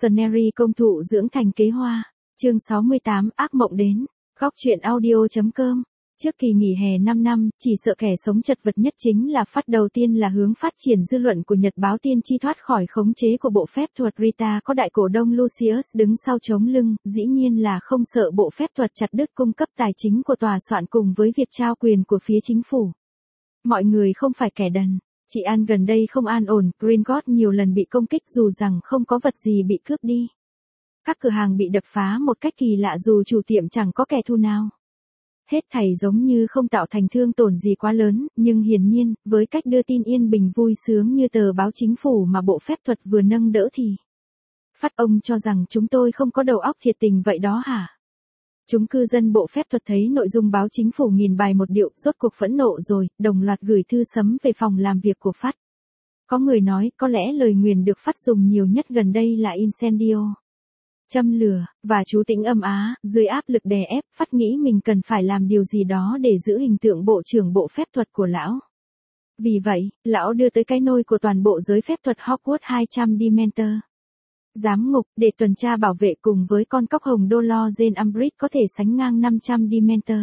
Scenery công thụ dưỡng thành kế hoa. Chương 68 ác mộng đến. Góc truyện audio.com. Trước kỳ nghỉ hè 5 năm, chỉ sợ kẻ sống chật vật nhất chính là phát đầu tiên là hướng phát triển dư luận của Nhật báo tiên tri thoát khỏi khống chế của bộ phép thuật Rita có đại cổ đông Lucius đứng sau chống lưng, dĩ nhiên là không sợ bộ phép thuật chặt đứt cung cấp tài chính của tòa soạn cùng với việc trao quyền của phía chính phủ. Mọi người không phải kẻ đần. Chị An gần đây không an ổn, Green God nhiều lần bị công kích dù rằng không có vật gì bị cướp đi. Các cửa hàng bị đập phá một cách kỳ lạ dù chủ tiệm chẳng có kẻ thù nào. Hết thảy giống như không tạo thành thương tổn gì quá lớn, nhưng hiển nhiên, với cách đưa tin yên bình vui sướng như tờ báo chính phủ mà bộ phép thuật vừa nâng đỡ thì. Phát ông cho rằng chúng tôi không có đầu óc thiệt tình vậy đó hả? Chúng cư dân bộ phép thuật thấy nội dung báo chính phủ nghìn bài một điệu, rốt cuộc phẫn nộ rồi, đồng loạt gửi thư sấm về phòng làm việc của Phát. Có người nói có lẽ lời nguyền được Phát dùng nhiều nhất gần đây là incendio. Châm lửa, và chú Tĩnh âm á, dưới áp lực đè ép, Phát nghĩ mình cần phải làm điều gì đó để giữ hình tượng bộ trưởng bộ phép thuật của lão. Vì vậy, lão đưa tới cái nôi của toàn bộ giới phép thuật Hogwarts 200 Dementor. Giám ngục, để tuần tra bảo vệ cùng với con cóc hồng Dolores Umbridge có thể sánh ngang 500 Dementor.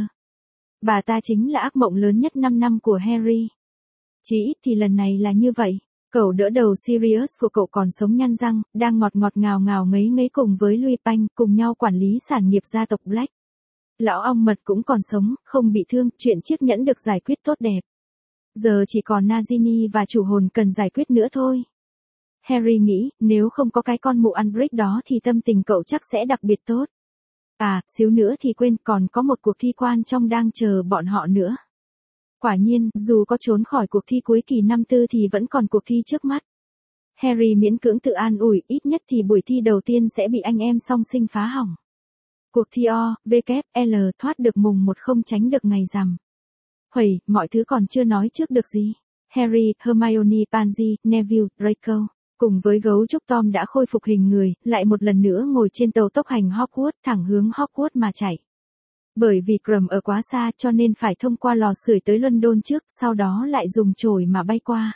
Bà ta chính là ác mộng lớn nhất 5 năm của Harry. Chỉ ít thì lần này là như vậy. Cậu đỡ đầu Sirius của cậu còn sống nhăn răng, đang ngọt ngào ngấy ngấy cùng với Lupin, cùng nhau quản lý sản nghiệp gia tộc Black. Lão ong mật cũng còn sống, không bị thương, chuyện chiếc nhẫn được giải quyết tốt đẹp. Giờ chỉ còn Nagini và chủ hồn cần giải quyết nữa thôi. Harry nghĩ, nếu không có cái con mụ Umbridge đó thì tâm tình cậu chắc sẽ đặc biệt tốt. À, xíu nữa thì quên, còn có một cuộc thi quan trong đang chờ bọn họ nữa. Quả nhiên, dù có trốn khỏi cuộc thi cuối kỳ năm tư thì vẫn còn cuộc thi trước mắt. Harry miễn cưỡng tự an ủi, ít nhất thì buổi thi đầu tiên sẽ bị anh em song sinh phá hỏng. Cuộc thi O, V, L thoát được mùng 1 không tránh được ngày rằm. Hủy, mọi thứ còn chưa nói trước được gì. Harry, Hermione, Pansy, Neville, Draco, cùng với gấu trúc Tom đã khôi phục hình người, lại một lần nữa ngồi trên tàu tốc hành Hogwarts thẳng hướng Hogwarts mà chạy. Bởi vì Krum ở quá xa cho nên phải thông qua lò sưởi tới London trước, sau đó lại dùng chổi mà bay qua.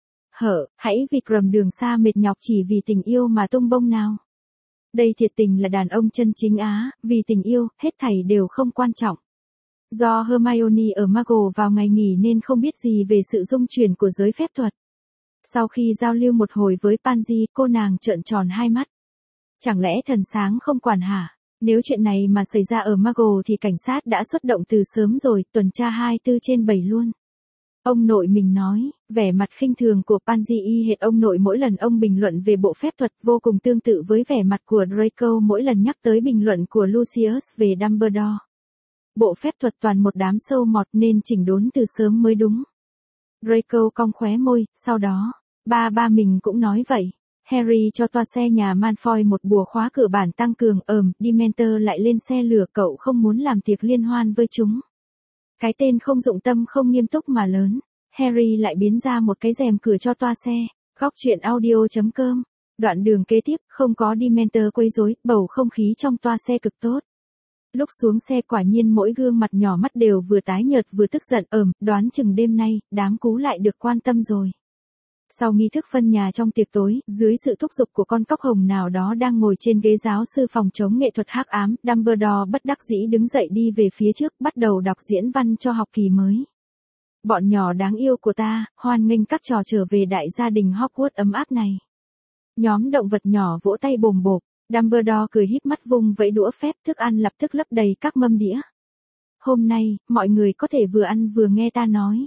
Hãy vì Krum đường xa mệt nhọc chỉ vì tình yêu mà tung bông nào. Đây thiệt tình là đàn ông chân chính á, vì tình yêu, hết thảy đều không quan trọng. Do Hermione ở Muggle vào ngày nghỉ nên không biết gì về sự dung chuyển của giới phép thuật. Sau khi giao lưu một hồi với Pansy, cô nàng trợn tròn hai mắt. Chẳng lẽ thần sáng không quản hả? Nếu chuyện này mà xảy ra ở Muggle thì cảnh sát đã xuất động từ sớm rồi, tuần tra 24/7 luôn. Ông nội mình nói, vẻ mặt khinh thường của Pansy y hệt ông nội mỗi lần ông bình luận về bộ phép thuật, vô cùng tương tự với vẻ mặt của Draco mỗi lần nhắc tới bình luận của Lucius về Dumbledore. Bộ phép thuật toàn một đám sâu mọt nên chỉnh đốn từ sớm mới đúng. Draco cong khóe môi, sau đó, ba mình cũng nói vậy. Harry cho toa xe nhà Malfoy một bùa khóa cửa bản tăng cường, Dementor lại lên xe lửa, cậu không muốn làm tiệc liên hoan với chúng. Cái tên không dụng tâm không nghiêm túc mà lớn. Harry lại biến ra một cái rèm cửa cho toa xe. Góc truyện audio.com. Đoạn đường kế tiếp, không có Dementor quấy rối, bầu không khí trong toa xe cực tốt. Lúc xuống xe quả nhiên mỗi gương mặt nhỏ mắt đều vừa tái nhợt vừa tức giận, đoán chừng đêm nay, đám cú lại được quan tâm rồi. Sau nghi thức phân nhà trong tiệc tối, dưới sự thúc giục của con cóc hồng nào đó đang ngồi trên ghế giáo sư phòng chống nghệ thuật hắc ám, Dumbledore bất đắc dĩ đứng dậy đi về phía trước, bắt đầu đọc diễn văn cho học kỳ mới. Bọn nhỏ đáng yêu của ta, hoan nghênh các trò trở về đại gia đình Hogwarts ấm áp này. Nhóm động vật nhỏ vỗ tay bồm bộp, Dumbledore cười híp mắt vung vẫy đũa phép, thức ăn lập tức lấp đầy các mâm đĩa. Hôm nay, mọi người có thể vừa ăn vừa nghe ta nói.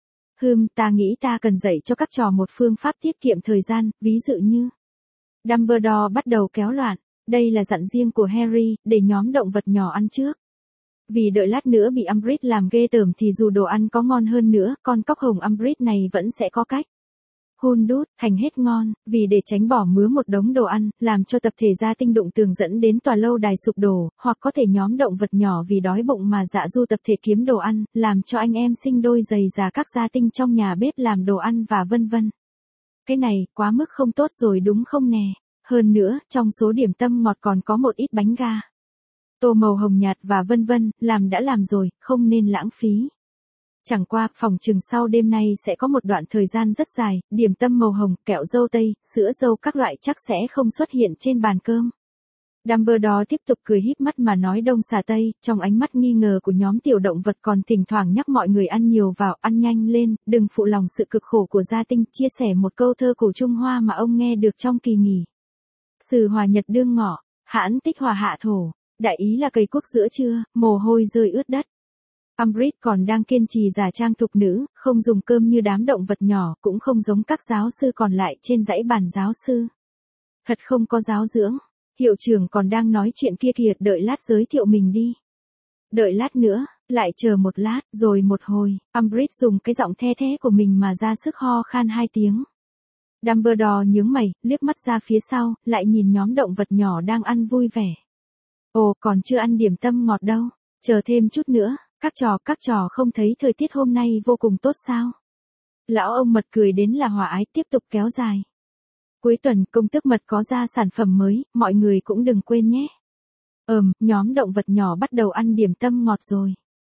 Ta nghĩ ta cần dạy cho các trò một phương pháp tiết kiệm thời gian, ví dụ như. Dumbledore bắt đầu kéo loạn, đây là dặn riêng của Harry, để nhóm động vật nhỏ ăn trước. Vì đợi lát nữa bị Umbridge làm ghê tởm thì dù đồ ăn có ngon hơn nữa, con cóc hồng Umbridge này vẫn sẽ có cách. Hun đút, hành hết ngon, vì để tránh bỏ mứa một đống đồ ăn, làm cho tập thể gia tinh đụng tường dẫn đến tòa lâu đài sụp đổ, hoặc có thể nhóm động vật nhỏ vì đói bụng mà dạ du tập thể kiếm đồ ăn, làm cho anh em sinh đôi giày già các gia tinh trong nhà bếp làm đồ ăn và vân vân. Cái này, quá mức không tốt rồi đúng không nè? Hơn nữa, trong số điểm tâm ngọt còn có một ít bánh ga. Tô màu hồng nhạt và vân vân, làm đã làm rồi, không nên lãng phí. Chẳng qua, phòng trừng sau đêm nay sẽ có một đoạn thời gian rất dài, điểm tâm màu hồng, kẹo dâu tây, sữa dâu các loại chắc sẽ không xuất hiện trên bàn cơm. Dumbledore tiếp tục cười híp mắt mà nói đông xà tây, trong ánh mắt nghi ngờ của nhóm tiểu động vật còn thỉnh thoảng nhắc mọi người ăn nhiều vào, ăn nhanh lên, đừng phụ lòng sự cực khổ của gia tinh, chia sẻ một câu thơ cổ Trung Hoa mà ông nghe được trong kỳ nghỉ. Sử hòa nhật đương ngọ, hãn tích hòa hạ thổ, đại ý là cây quốc giữa trưa, mồ hôi rơi ướt đất. Umbridge còn đang kiên trì giả trang thục nữ, không dùng cơm như đám động vật nhỏ, cũng không giống các giáo sư còn lại trên dãy bàn giáo sư. Thật không có giáo dưỡng. Hiệu trưởng còn đang nói chuyện kia kìa, đợi lát giới thiệu mình đi. Đợi lát nữa, lại chờ một lát, rồi một hồi, Umbridge dùng cái giọng the thế của mình mà ra sức ho khan 2 tiếng. Dumbledore nhướng mày, liếc mắt ra phía sau, lại nhìn nhóm động vật nhỏ đang ăn vui vẻ. Ồ, còn chưa ăn điểm tâm ngọt đâu, chờ thêm chút nữa, các trò không thấy thời tiết hôm nay vô cùng tốt sao? Lão ông mật cười đến là hòa ái tiếp tục kéo dài. Cuối tuần công tước mật có ra sản phẩm mới, mọi người cũng đừng quên nhé. Nhóm động vật nhỏ bắt đầu ăn điểm tâm ngọt rồi.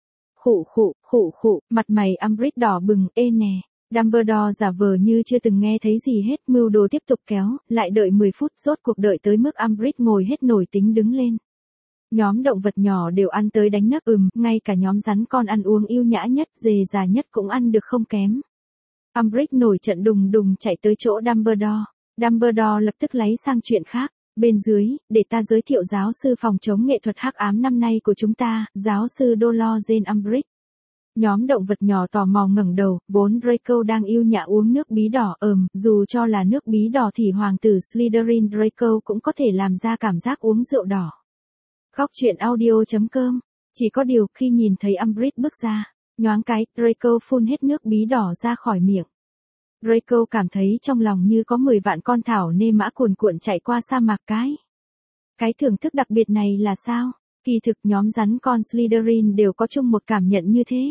Khụ, mặt mày Umbridge đỏ bừng, ê nè. Dumbledore giả vờ như chưa từng nghe thấy gì hết, mưu đồ tiếp tục kéo, lại đợi 10 phút, rốt cuộc đợi tới mức Umbridge ngồi hết nổi tính đứng lên. Nhóm động vật nhỏ đều ăn tới đánh nấc, ngay cả nhóm rắn con ăn uống yêu nhã nhất, dề già nhất cũng ăn được không kém. Umbridge nổi trận đùng đùng chạy tới chỗ Dumbledore. Dumbledore lập tức lấy sang chuyện khác. Bên dưới, để ta giới thiệu giáo sư phòng chống nghệ thuật hắc ám năm nay của chúng ta, giáo sư Dolores Jane Umbridge. Nhóm động vật nhỏ tò mò ngẩng đầu, vốn Draco đang yêu nhã uống nước bí đỏ, dù cho là nước bí đỏ thì hoàng tử Slytherin Draco cũng có thể làm ra cảm giác uống rượu đỏ. Góc truyện audio.com. Chỉ có điều khi nhìn thấy Umbridge bước ra, nhoáng cái, Draco phun hết nước bí đỏ ra khỏi miệng. Draco cảm thấy trong lòng như có 10 vạn con thảo nê mã cuồn cuộn chạy qua sa mạc cái. Cái thưởng thức đặc biệt này là sao? Kỳ thực nhóm rắn con Slytherin đều có chung một cảm nhận như thế.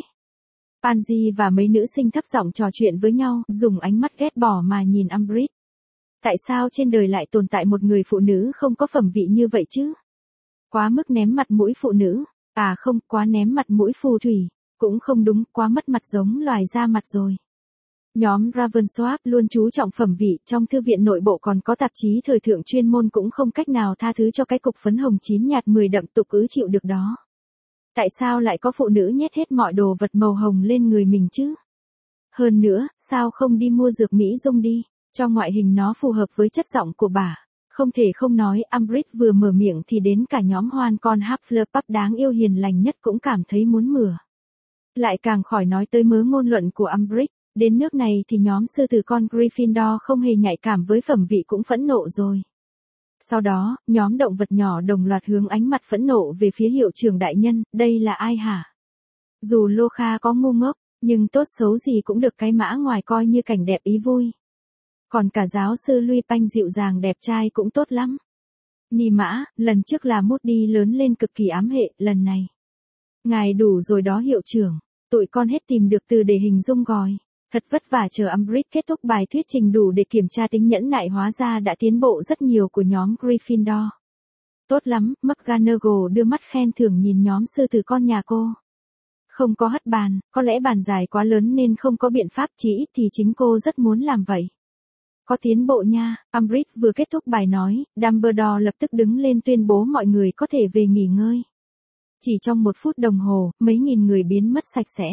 Pansy và mấy nữ sinh thấp giọng trò chuyện với nhau, dùng ánh mắt ghét bỏ mà nhìn Umbridge. Tại sao trên đời lại tồn tại một người phụ nữ không có phẩm vị như vậy chứ? Quá mức ném mặt mũi phụ nữ. À không, quá ném mặt mũi phù thủy. Cũng không đúng, quá mất mặt giống loài da mặt rồi. Nhóm Ravensworth luôn chú trọng phẩm vị, trong thư viện nội bộ còn có tạp chí thời thượng chuyên môn cũng không cách nào tha thứ cho cái cục phấn hồng chín nhạt 10 đậm tục ứ chịu được đó. Tại sao lại có phụ nữ nhét hết mọi đồ vật màu hồng lên người mình chứ? Hơn nữa, sao không đi mua dược mỹ dung đi, cho ngoại hình nó phù hợp với chất giọng của bà. Không thể không nói, Umbridge vừa mở miệng thì đến cả nhóm hoan con Hufflepuff đáng yêu hiền lành nhất cũng cảm thấy muốn mửa. Lại càng khỏi nói tới mớ ngôn luận của Umbridge. Đến nước này thì nhóm sư tử con Gryffindor không hề nhạy cảm với phẩm vị cũng phẫn nộ rồi. Sau đó, nhóm động vật nhỏ đồng loạt hướng ánh mặt phẫn nộ về phía hiệu trưởng đại nhân, đây là ai hả? Dù Lô Kha có ngu ngốc, nhưng tốt xấu gì cũng được cái mã ngoài coi như cảnh đẹp ý vui. Còn cả giáo sư Lupin dịu dàng đẹp trai cũng tốt lắm. Ni mã, lần trước là Moody lớn lên cực kỳ ám hệ, lần này. Ngài đủ rồi đó hiệu trưởng, tụi con hết tìm được từ để hình dung rồi. Thật vất vả chờ Umbridge kết thúc bài thuyết trình đủ để kiểm tra tính nhẫn nại hóa ra đã tiến bộ rất nhiều của nhóm Gryffindor. Tốt lắm, McGonagall đưa mắt khen thưởng nhìn nhóm sư tử con nhà cô. Không có hất bàn, có lẽ bàn dài quá lớn nên không có biện pháp, chỉ ít thì chính cô rất muốn làm vậy. Có tiến bộ nha, Umbridge vừa kết thúc bài nói, Dumbledore lập tức đứng lên tuyên bố mọi người có thể về nghỉ ngơi. Chỉ trong 1 phút đồng hồ, mấy nghìn người biến mất sạch sẽ.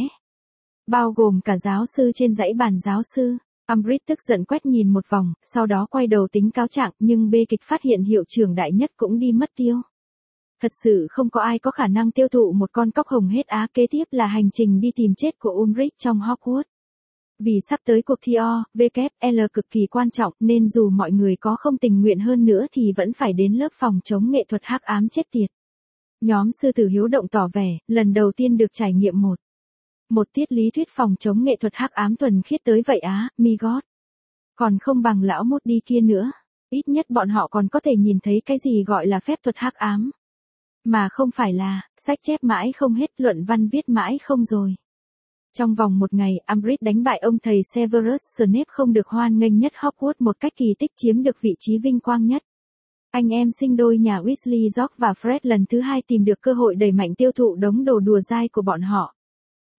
Bao gồm cả giáo sư trên dãy bàn giáo sư. Umbridge tức giận quét nhìn một vòng, sau đó quay đầu tính cáo trạng, nhưng bê kịch phát hiện hiệu trưởng đại nhất cũng đi mất tiêu. Thật sự không có ai có khả năng tiêu thụ một con cóc hồng hết á, kế tiếp là hành trình đi tìm chết của Umbridge trong Hogwarts. Vì sắp tới cuộc thi OVKL cực kỳ quan trọng nên dù mọi người có không tình nguyện hơn nữa thì vẫn phải đến lớp phòng chống nghệ thuật hắc ám chết tiệt. Nhóm sư tử hiếu động tỏ vẻ, lần đầu tiên được trải nghiệm một tiết lý thuyết phòng chống nghệ thuật hắc ám thuần khiết tới vậy á, mi gót. Còn không bằng lão Moody kia nữa. Ít nhất bọn họ còn có thể nhìn thấy cái gì gọi là phép thuật hắc ám. Mà không phải là, sách chép mãi không hết, luận văn viết mãi không rồi. Trong vòng 1 ngày, Umbridge đánh bại ông thầy Severus Snape không được hoan nghênh nhất Hogwarts một cách kỳ tích, chiếm được vị trí vinh quang nhất. Anh em sinh đôi nhà Weasley George và Fred lần thứ 2 tìm được cơ hội đẩy mạnh tiêu thụ đống đồ đùa dai của bọn họ.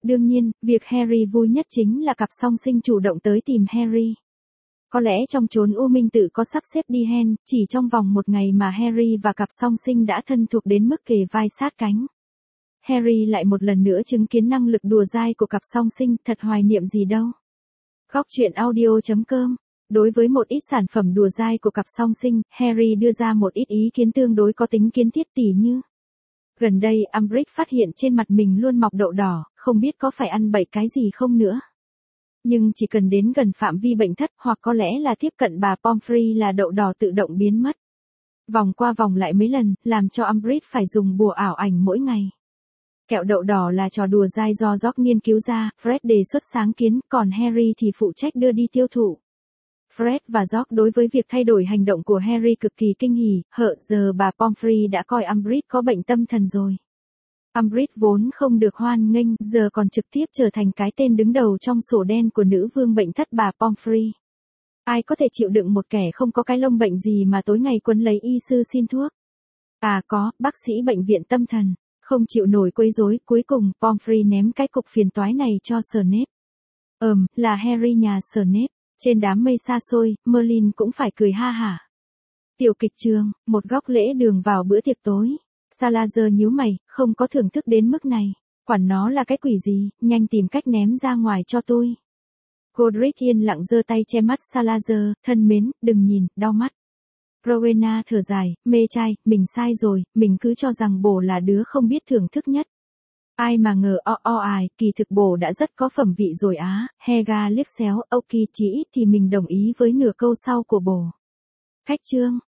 Đương nhiên, việc Harry vui nhất chính là cặp song sinh chủ động tới tìm Harry. Có lẽ trong chốn U Minh Tự có sắp xếp đi hen, chỉ trong vòng một ngày mà Harry và cặp song sinh đã thân thuộc đến mức kề vai sát cánh. Harry lại một lần nữa chứng kiến năng lực đùa dai của cặp song sinh, thật hoài niệm gì đâu. Góc truyện audio.com. Đối với một ít sản phẩm đùa dai của cặp song sinh, Harry đưa ra một ít ý kiến tương đối có tính kiến thiết tỉ như: gần đây Umbridge phát hiện trên mặt mình luôn mọc đậu đỏ, không biết có phải ăn bậy cái gì không nữa. Nhưng chỉ cần đến gần phạm vi bệnh thất hoặc có lẽ là tiếp cận bà Pomfrey là đậu đỏ tự động biến mất. Vòng qua vòng lại mấy lần, làm cho Umbridge phải dùng bùa ảo ảnh mỗi ngày. Kẹo đậu đỏ là trò đùa dai do George nghiên cứu ra, Fred đề xuất sáng kiến, còn Harry thì phụ trách đưa đi tiêu thụ. Fred và George đối với việc thay đổi hành động của Harry cực kỳ kinh hỉ, giờ bà Pomfrey đã coi Umbridge có bệnh tâm thần rồi. Umbridge vốn không được hoan nghênh, giờ còn trực tiếp trở thành cái tên đứng đầu trong sổ đen của nữ vương bệnh thất bà Pomfrey. Ai có thể chịu đựng một kẻ không có cái lông bệnh gì mà tối ngày quấn lấy y sư xin thuốc? À có, bác sĩ bệnh viện tâm thần. Không chịu nổi quấy rối, cuối cùng Pomfrey ném cái cục phiền toái này cho Snape. Là Harry nhà Snape. Trên đám mây xa xôi, Merlin cũng phải cười ha hả. Tiểu kịch trường, một góc lễ đường vào bữa tiệc tối. Salazar nhíu mày, không có thưởng thức đến mức này. Quản nó là cái quỷ gì, nhanh tìm cách ném ra ngoài cho tôi. Godric yên lặng giơ tay che mắt Salazar, thân mến, đừng nhìn, đau mắt. Rowena thở dài, mê trai, mình sai rồi, mình cứ cho rằng bồ là đứa không biết thưởng thức nhất. Ai mà ngờ kỳ thực bồ đã rất có phẩm vị rồi á. Helga liếc xéo, ok chỉ ít thì mình đồng ý với nửa câu sau của bồ. Khách chương.